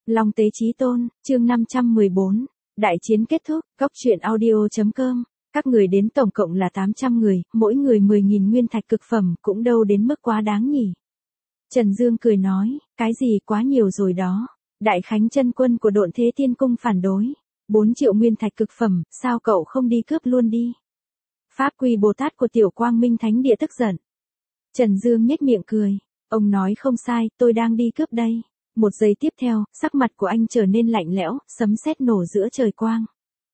Long Tế Chí Tôn, chương 514. Đại chiến kết thúc, Góc Truyện Audio.com. Các người đến tổng cộng là 800 người, mỗi người 10.000 nguyên thạch cực phẩm, cũng đâu đến mức quá đáng nhỉ. Trần Dương cười nói, cái gì quá nhiều rồi đó. Đại Khánh chân quân của Độn Thế Tiên Cung phản đối. 4 triệu nguyên thạch cực phẩm, sao cậu không đi cướp luôn đi. Pháp Quy Bồ Tát của Tiểu Quang Minh Thánh Địa tức giận. Trần Dương nhếch miệng cười. Ông nói không sai, tôi đang đi cướp đây. Một giây tiếp theo, sắc mặt của anh trở nên lạnh lẽo, sấm sét nổ giữa trời quang.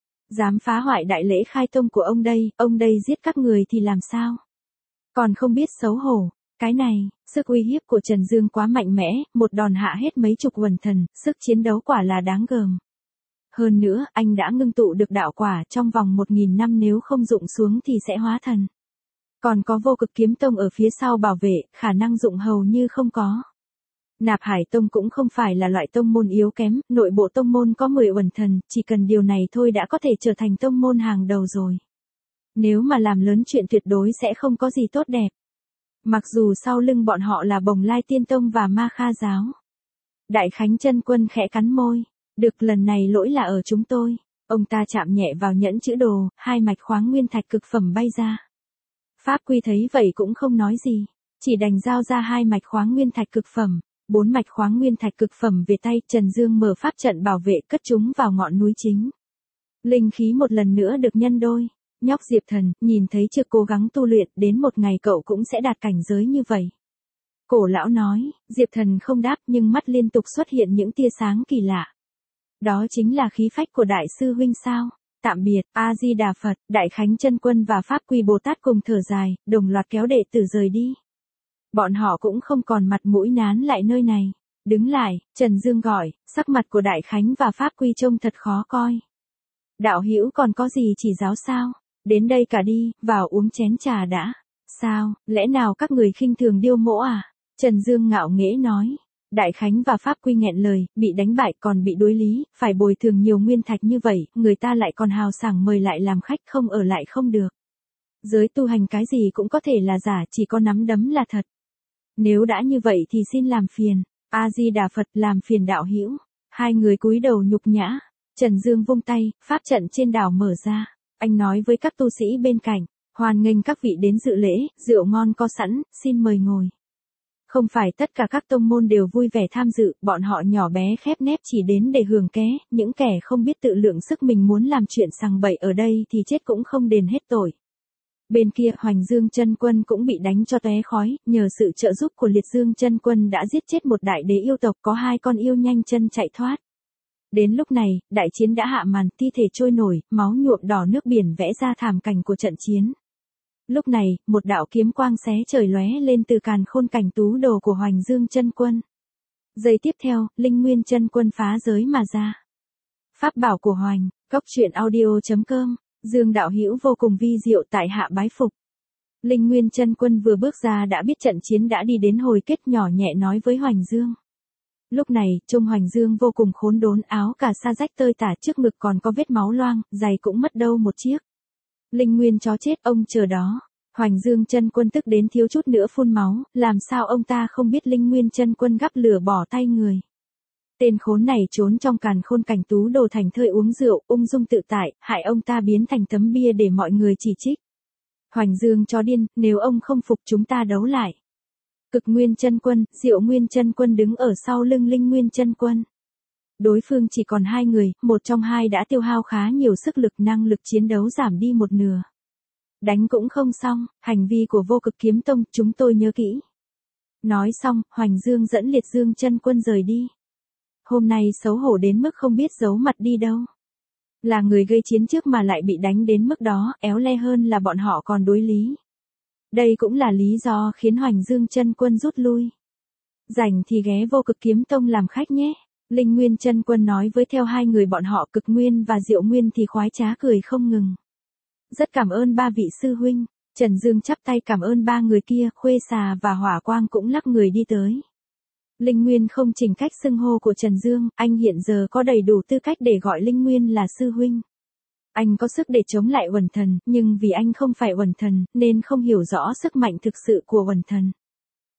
Dám phá hoại đại lễ khai tông của ông đây giết các người thì làm sao? Còn không biết xấu hổ. Cái này, sức uy hiếp của Trần Dương quá mạnh mẽ, một đòn hạ hết mấy chục quần thần, sức chiến đấu quả là đáng gờm. Hơn nữa, anh đã ngưng tụ được đạo quả trong vòng 1.000 năm, nếu không dụng xuống thì sẽ hóa thần. Còn có Vô Cực Kiếm Tông ở phía sau bảo vệ, khả năng dụng hầu như không có. Nạp Hải Tông cũng không phải là loại tông môn yếu kém, nội bộ tông môn có 10 uẩn thần, chỉ cần điều này thôi đã có thể trở thành tông môn hàng đầu rồi. Nếu mà làm lớn chuyện tuyệt đối sẽ không có gì tốt đẹp. Mặc dù sau lưng bọn họ là Bồng Lai Tiên Tông và Ma Kha Giáo. Đại Khánh chân quân khẽ cắn môi. Được, lần này lỗi là ở chúng tôi. Ông ta chạm nhẹ vào nhẫn chữ đồ, 2 mạch khoáng nguyên thạch cực phẩm bay ra. Pháp Quy thấy vậy cũng không nói gì, chỉ đành giao ra 2 mạch khoáng nguyên thạch cực phẩm, 4 mạch khoáng nguyên thạch cực phẩm về tay. Trần Dương mở pháp trận bảo vệ, cất chúng vào ngọn núi chính. Linh khí một lần nữa được nhân đôi. Nhóc Diệp Thần, nhìn thấy chưa, cố gắng tu luyện, đến một ngày cậu cũng sẽ đạt cảnh giới như vậy. Cổ lão nói. Diệp Thần không đáp, nhưng mắt liên tục xuất hiện những tia sáng kỳ lạ. Đó chính là khí phách của đại sư huynh sao? Tạm biệt, A Di Đà Phật. Đại Khánh chân quân và Pháp Quy Bồ Tát cùng thở dài, đồng loạt kéo đệ tử rời đi. Bọn họ cũng không còn mặt mũi nán lại nơi này. Đứng lại, Trần Dương gọi, sắc mặt của Đại Khánh và Pháp Quy trông thật khó coi. Đạo hữu còn có gì chỉ giáo sao? Đến đây cả đi, vào uống chén trà đã. Sao, lẽ nào các người khinh thường Điêu Mỗ à? Trần Dương ngạo nghễ nói. Đại Khánh và Pháp Quy nghẹn lời, bị đánh bại còn bị đối lý, phải bồi thường nhiều nguyên thạch như vậy, người ta lại còn hào sảng mời lại làm khách, không ở lại không được. Giới tu hành cái gì cũng có thể là giả, chỉ có nắm đấm là thật. Nếu đã như vậy thì xin làm phiền. A Di Đà Phật, làm phiền đạo hữu. Hai người cúi đầu nhục nhã. Trần Dương vung tay, pháp trận trên đảo mở ra. Anh nói với các tu sĩ bên cạnh, hoan nghênh các vị đến dự lễ, rượu ngon có sẵn, xin mời ngồi. Không phải tất cả các tông môn đều vui vẻ tham dự, bọn họ nhỏ bé khép nép chỉ đến để hưởng ké, những kẻ không biết tự lượng sức mình muốn làm chuyện sằng bậy ở đây thì chết cũng không đền hết tội. Bên kia, Hoành Dương chân quân cũng bị đánh cho tóe khói, nhờ sự trợ giúp của Liệt Dương chân quân đã giết chết một đại đế yêu tộc, có 2 con yêu nhanh chân chạy thoát. Đến lúc này, đại chiến đã hạ màn, thi thể trôi nổi, máu nhuộm đỏ nước biển vẽ ra thảm cảnh của trận chiến. Lúc này, một đạo kiếm quang xé trời lóe lên từ càn khôn cảnh tú đồ của Hoành Dương chân quân. Giây tiếp theo, Linh Nguyên chân quân phá giới mà ra. Pháp bảo của Hoành, Góc Truyện Audio.com. Dương đạo hữu vô cùng vi diệu, tại hạ bái phục. Linh Nguyên chân quân vừa bước ra đã biết trận chiến đã đi đến hồi kết, nhỏ nhẹ nói với Hoành Dương. Lúc này, trông Hoành Dương vô cùng khốn đốn, áo cà sa rách tơi tả, trước ngực còn có vết máu loang, giày cũng mất đâu một chiếc. Linh Nguyên chó chết, ông chờ đó. Hoành Dương chân quân tức đến thiếu chút nữa phun máu, làm sao ông ta không biết Linh Nguyên chân quân gắp lửa bỏ tay người. Tên khốn này trốn trong càn khôn cảnh tú đồ thành thơi uống rượu, ung dung tự tại, hại ông ta biến thành tấm bia để mọi người chỉ trích. Hoành Dương chó điên, nếu ông không phục chúng ta đấu lại. Cực Nguyên chân quân, Diệu Nguyên chân quân đứng ở sau lưng Linh Nguyên chân quân. Đối phương chỉ còn 2 người, một trong hai đã tiêu hao khá nhiều sức lực, năng lực chiến đấu giảm đi một nửa. Đánh cũng không xong, hành vi của Vô Cực Kiếm Tông, chúng tôi nhớ kỹ. Nói xong, Hoành Dương dẫn Liệt Dương chân quân rời đi. Hôm nay xấu hổ đến mức không biết giấu mặt đi đâu. Là người gây chiến trước mà lại bị đánh đến mức đó, éo le hơn là bọn họ còn đối lý. Đây cũng là lý do khiến Hoành Dương chân quân rút lui. Rảnh thì ghé Vô Cực Kiếm Tông làm khách nhé. Linh Nguyên chân quân nói với theo 2 người bọn họ. Cực Nguyên và Diệu Nguyên thì khoái trá cười không ngừng. Rất cảm ơn 3 vị sư huynh. Trần Dương chắp tay cảm ơn 3 người kia, Khuê Xà và Hỏa Quang cũng lắc người đi tới. Linh Nguyên không chỉnh cách xưng hô của Trần Dương, anh hiện giờ có đầy đủ tư cách để gọi Linh Nguyên là sư huynh. Anh có sức để chống lại uẩn thần, nhưng vì anh không phải uẩn thần, nên không hiểu rõ sức mạnh thực sự của uẩn thần.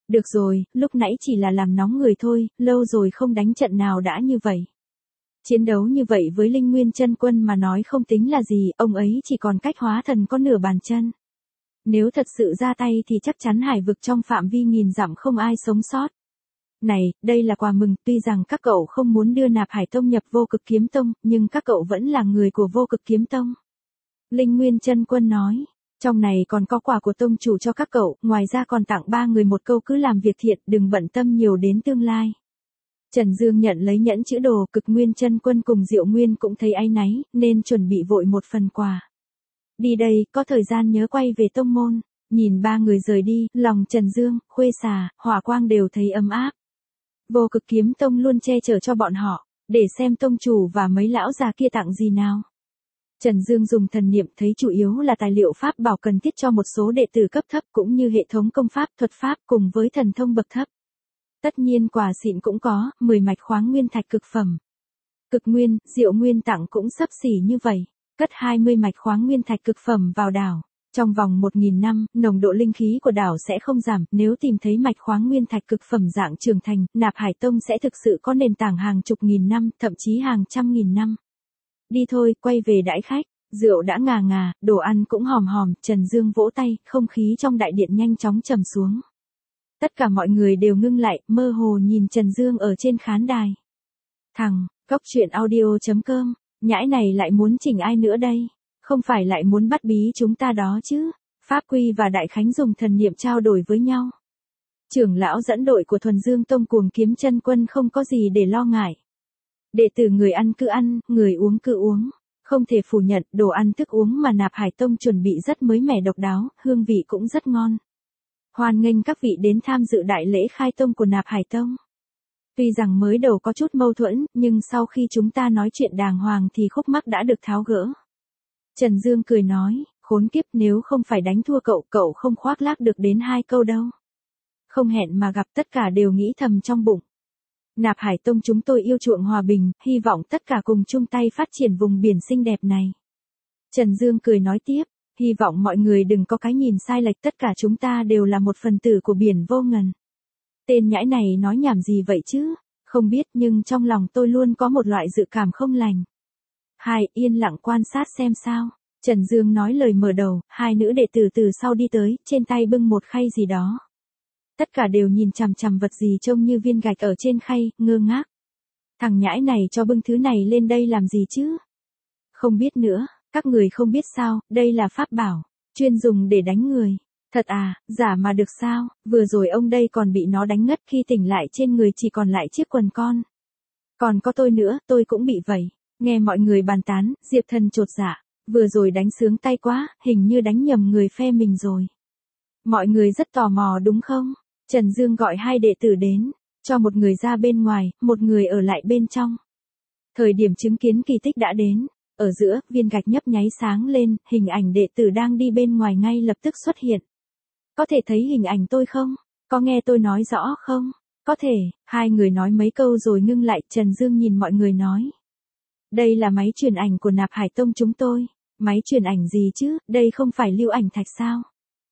Được rồi, lúc nãy chỉ là làm nóng người thôi, lâu rồi không đánh trận nào đã như vậy. Chiến đấu như vậy với Linh Nguyên Chân Quân mà nói không tính là gì, ông ấy chỉ còn cách hóa thần có nửa bàn chân. Nếu thật sự ra tay thì chắc chắn hải vực trong phạm vi nghìn dặm không ai sống sót. Này, đây là quà mừng, tuy rằng các cậu không muốn đưa Nạp Hải Tông nhập Vô Cực Kiếm Tông, nhưng các cậu vẫn là người của Vô Cực Kiếm Tông. Linh Nguyên Chân Quân nói, trong này còn có quà của tông chủ cho các cậu, ngoài ra còn tặng 3 người một câu cứ làm việc thiện, đừng bận tâm nhiều đến tương lai. Trần Dương nhận lấy nhẫn chữ đồ, Cực Nguyên Chân Quân cùng Diệu Nguyên cũng thấy áy náy, nên chuẩn bị vội một phần quà. Đi đây, có thời gian nhớ quay về tông môn. Nhìn 3 người rời đi, lòng Trần Dương, Khuê Xà, Hỏa Quang đều thấy ấm áp. Vô Cực Kiếm Tông luôn che chở cho bọn họ, để xem tông chủ và mấy lão già kia tặng gì nào. Trần Dương dùng thần niệm thấy chủ yếu là tài liệu pháp bảo cần thiết cho một số đệ tử cấp thấp cũng như hệ thống công pháp, thuật pháp cùng với thần thông bậc thấp. Tất nhiên quà xịn cũng có, 10 mạch khoáng nguyên thạch cực phẩm. Cực Nguyên, Diệu Nguyên tặng cũng xấp xỉ như vậy, cất 20 mạch khoáng nguyên thạch cực phẩm vào đảo. Trong vòng 1000 năm, nồng độ linh khí của đảo sẽ không giảm, nếu tìm thấy mạch khoáng nguyên thạch cực phẩm dạng trưởng thành, Nạp Hải Tông sẽ thực sự có nền tảng hàng chục nghìn năm, thậm chí hàng trăm nghìn năm. Đi thôi, quay về đãi khách, rượu đã ngà ngà, đồ ăn cũng hòm hòm, Trần Dương vỗ tay, không khí trong đại điện nhanh chóng trầm xuống. Tất cả mọi người đều ngưng lại, mơ hồ nhìn Trần Dương ở trên khán đài. Thằng, Cóc Truyện Audio.com, nhãi này lại muốn chỉnh ai nữa đây? Không phải lại muốn bắt bí chúng ta đó chứ? Pháp Quy và Đại Khánh dùng thần niệm trao đổi với nhau. Trưởng lão dẫn đội của Thuần Dương Tông Cuồng Kiếm Chân Quân không có gì để lo ngại. Đệ tử người ăn cứ ăn, người uống cứ uống. Không thể phủ nhận, đồ ăn thức uống mà Nạp Hải Tông chuẩn bị rất mới mẻ độc đáo, hương vị cũng rất ngon. Hoan nghênh các vị đến tham dự đại lễ khai tông của Nạp Hải Tông. Tuy rằng mới đầu có chút mâu thuẫn, nhưng sau khi chúng ta nói chuyện đàng hoàng thì khúc mắc đã được tháo gỡ. Trần Dương cười nói, khốn kiếp, nếu không phải đánh thua cậu, cậu không khoác lác được đến 2 câu đâu. Không hẹn mà gặp, tất cả đều nghĩ thầm trong bụng. Nạp Hải Tông chúng tôi yêu chuộng hòa bình, hy vọng tất cả cùng chung tay phát triển vùng biển xinh đẹp này. Trần Dương cười nói tiếp, hy vọng mọi người đừng có cái nhìn sai lệch, tất cả chúng ta đều là một phần tử của biển vô ngần. Tên nhãi này nói nhảm gì vậy chứ? Không biết, nhưng trong lòng tôi luôn có một loại dự cảm không lành. Hai, yên lặng quan sát xem sao. Trần Dương nói lời mở đầu, 2 nữ đệ tử từ sau đi tới, trên tay bưng một khay gì đó. Tất cả đều nhìn chằm chằm vật gì trông như viên gạch ở trên khay, ngơ ngác. Thằng nhãi này cho bưng thứ này lên đây làm gì chứ? Không biết nữa, các người không biết sao, đây là pháp bảo, chuyên dùng để đánh người. Thật à, giả mà được sao, vừa rồi ông đây còn bị nó đánh ngất, khi tỉnh lại trên người chỉ còn lại chiếc quần con. Còn có tôi nữa, tôi cũng bị vậy. Nghe mọi người bàn tán, Diệp Thần chột dạ, vừa rồi đánh sướng tay quá, hình như đánh nhầm người phe mình rồi. Mọi người rất tò mò đúng không? Trần Dương gọi 2 đệ tử đến, cho một người ra bên ngoài, một người ở lại bên trong. Thời điểm chứng kiến kỳ tích đã đến, ở giữa, viên gạch nhấp nháy sáng lên, hình ảnh đệ tử đang đi bên ngoài ngay lập tức xuất hiện. Có thể thấy hình ảnh tôi không? Có nghe tôi nói rõ không? Có thể, 2 người nói mấy câu rồi ngưng lại, Trần Dương nhìn mọi người nói. Đây là máy truyền ảnh của Nạp Hải Tông chúng tôi. Máy truyền ảnh gì chứ, đây không phải lưu ảnh thạch sao?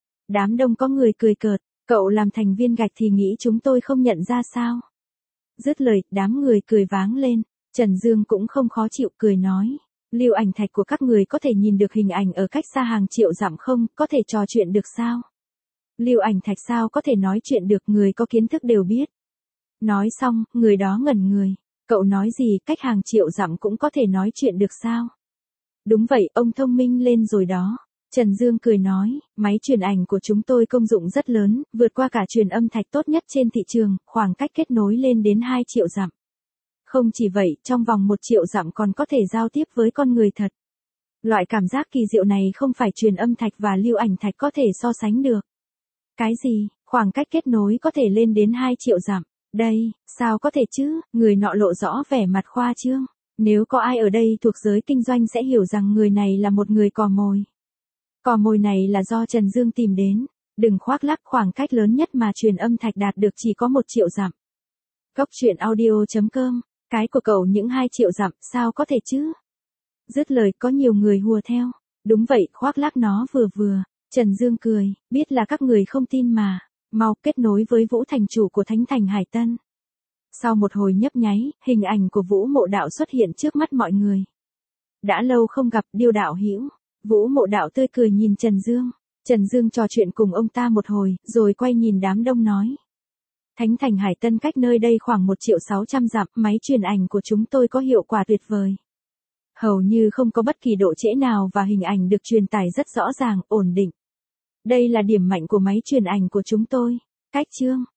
Đám đông có người cười cợt, cậu làm thành viên gạch thì nghĩ chúng tôi không nhận ra sao? Dứt lời, đám người cười váng lên, Trần Dương cũng không khó chịu cười nói. Lưu ảnh thạch của các người có thể nhìn được hình ảnh ở cách xa hàng triệu dặm không, có thể trò chuyện được sao? Lưu ảnh thạch sao có thể nói chuyện được, người có kiến thức đều biết. Nói xong, người đó ngẩn người. Cậu nói gì, cách hàng triệu dặm cũng có thể nói chuyện được sao? Đúng vậy, ông thông minh lên rồi đó. Trần Dương cười nói, máy truyền ảnh của chúng tôi công dụng rất lớn, vượt qua cả truyền âm thạch tốt nhất trên thị trường, khoảng cách kết nối lên đến 2 triệu dặm. Không chỉ vậy, trong vòng 1 triệu dặm còn có thể giao tiếp với con người thật. Loại cảm giác kỳ diệu này không phải truyền âm thạch và lưu ảnh thạch có thể so sánh được. Cái gì, khoảng cách kết nối có thể lên đến 2 triệu dặm? Đây, sao có thể chứ? Người nọ lộ rõ vẻ mặt khoa trương. Nếu có ai ở đây thuộc giới kinh doanh sẽ hiểu rằng người này là một người cò mồi. Cò mồi này là do Trần Dương tìm đến. Đừng khoác lác, khoảng cách lớn nhất mà truyền âm thạch đạt được chỉ có 1 triệu dặm. Cóc Truyện Audio.com, cái của cậu những 2 triệu dặm, sao có thể chứ? Dứt lời có nhiều người hùa theo. Đúng vậy, khoác lác nó vừa vừa. Trần Dương cười, biết là các người không tin mà. Mau kết nối với Vũ thành chủ của Thánh thành Hải Tân. Sau một hồi nhấp nháy, hình ảnh của Vũ Mộ Đạo xuất hiện trước mắt mọi người. Đã lâu không gặp, Điêu đạo hữu. Vũ Mộ Đạo tươi cười nhìn Trần Dương. Trần Dương trò chuyện cùng ông ta một hồi, rồi quay nhìn đám đông nói. Thánh thành Hải Tân cách nơi đây khoảng 1.600.000 dặm, máy truyền ảnh của chúng tôi có hiệu quả tuyệt vời. Hầu như không có bất kỳ độ trễ nào và hình ảnh được truyền tải rất rõ ràng, ổn định. Đây là điểm mạnh của máy truyền ảnh của chúng tôi. Cách chương